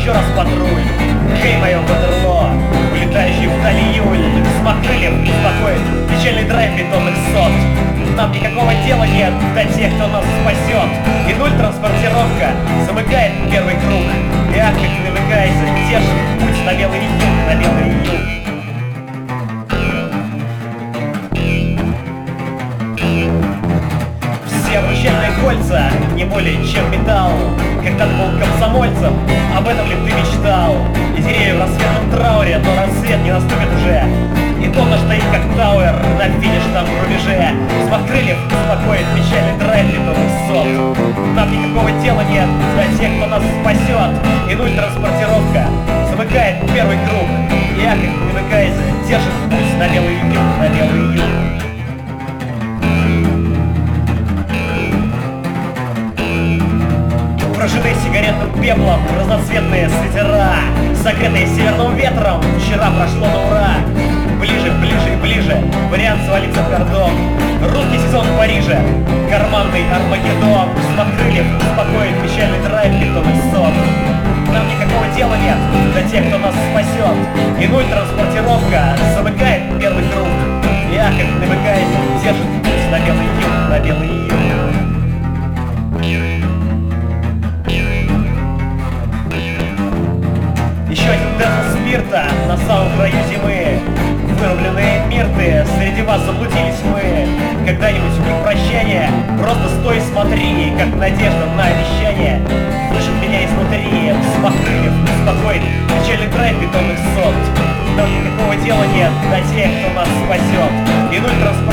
еще раз патруль. Хей, мое Ватерлоо, улетающий вдали июль. Взмах крыльев беспокоит печальный драйв бетонных сот. Нам никакого дела нет до тех, кто нас спасет. И нуль транспортировка замыкает первый круг. И ах, как навыкайся, держит путь на белый юг, на белый юг. Все обручальные кольца не более чем металл. Когда ты был комсомольцем, об этом ли ты мечтал? И деревья в рассветном трауре, но рассвет не наступит уже. И тонна стоит как тауэр на финишном рубеже. Взмах крыльев беспокоит печальный драйв бетонных сот. Нам никакого дела нет до тех, кто нас спасет. И нуль транспортировка замыкает первый круг. И ах, как намыкается, держит путь на белый юг, на белый юг. Прожитые сигаретным пеплом разноцветные свитера, согретые северным ветром, вчера прошло на ура. Ближе, ближе и ближе, вариант свалиться в кордон. Русский сезон в Париже, карманный Армагеддон. Взмах крыльев успокоит печальный драйв бетонных сот. Нам никакого дела нет до тех, кто нас спасет. И нуль транспортировка замыкает первый круг. И ах, как намыкается, держит путь на белый юг, на белый юг. Еще один дезл спирта на самом краю зимы. Вырубленные мирты, среди вас заблудились мы. Когда-нибудь в миг прощания просто стой и смотри, как надежда на обещание слышит меня изнутри. Взмах крыльев успокоит печальный драйв бетонных сот. Нам никакого дела нет до тех, кто нас спасет. И нуль